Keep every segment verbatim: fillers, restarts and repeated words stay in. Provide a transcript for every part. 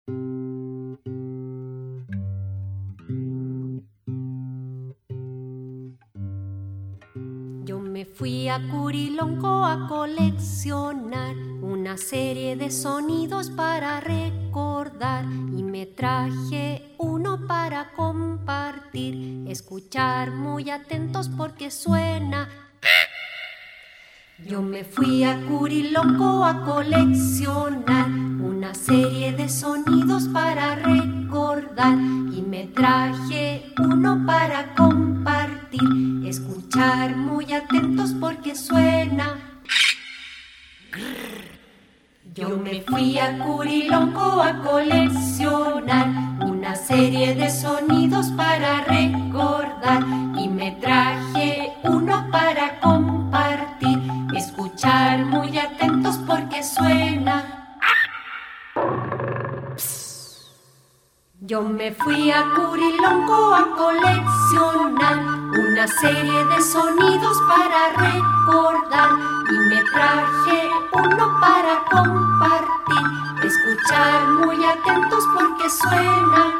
Yo me fui a Curilongo a coleccionar una serie de sonidos para recordar y me traje uno para compartir. Escuchar muy atentos porque suena. Yo me fui a Curilongo a coleccionar una serie de sonidos para recordar y me traje uno para compartir. Escuchar muy atentos porque suena. Yo me fui a Curilongo a coleccionar una serie de sonidos para recordar y me traje uno para compartir. Escuchar muy atentos porque suena. Yo me fui a Curilongo a coleccionar una serie de sonidos para recordar y me traje uno para compartir. Escuchar muy atentos porque suena.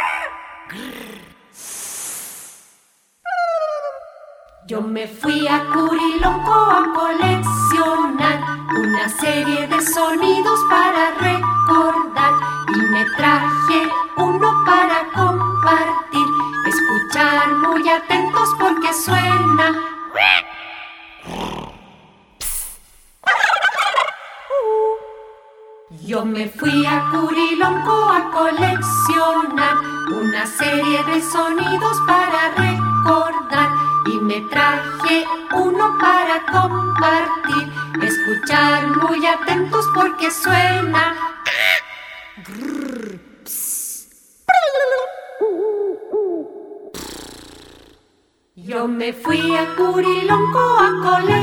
Yo me fui a Curilongo a coleccionar una serie de sonidos para recordar y me traje uno para compartir. Escuchar muy atentos porque suena. Yo me fui a Curilongo a coleccionar una serie de sonidos para recordar y me traje uno para compartir. Escuchar muy atentos porque suena. Yo me fui a Curilongo a coleccionar